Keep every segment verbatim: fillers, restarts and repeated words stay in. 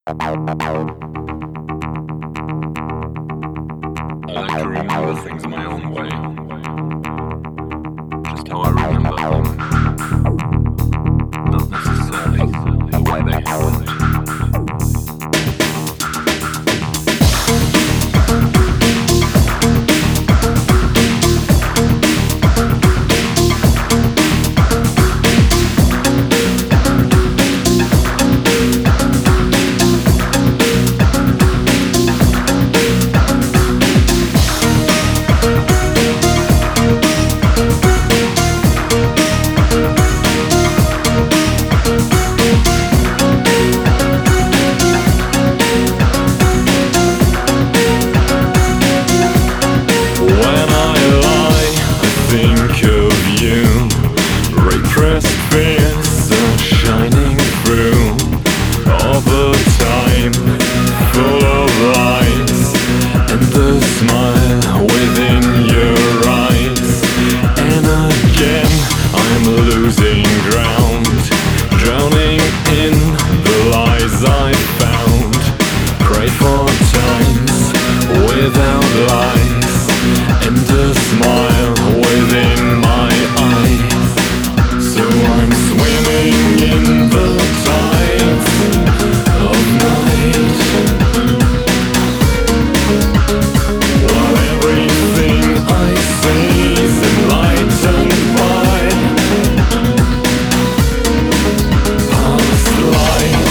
I like to remember things my own way, just how I remember them, not necessarily the way they happened. Repressed fears are shining through all the time, full of lies, and the smile within your eyes. And again I'm losing ground, drowning in the lies I found. Pray for times without lies, and a smile within my eyes. So I'm swimming in the tides of night, while everything I see is enlightened by past light.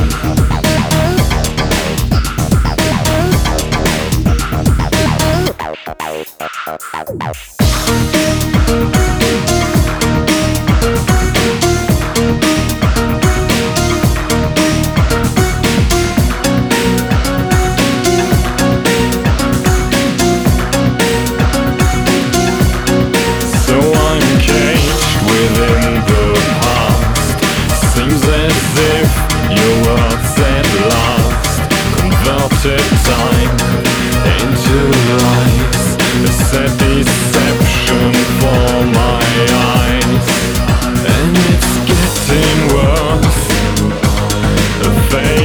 Time into lies, a sad deception for my eyes, and it's getting worse. A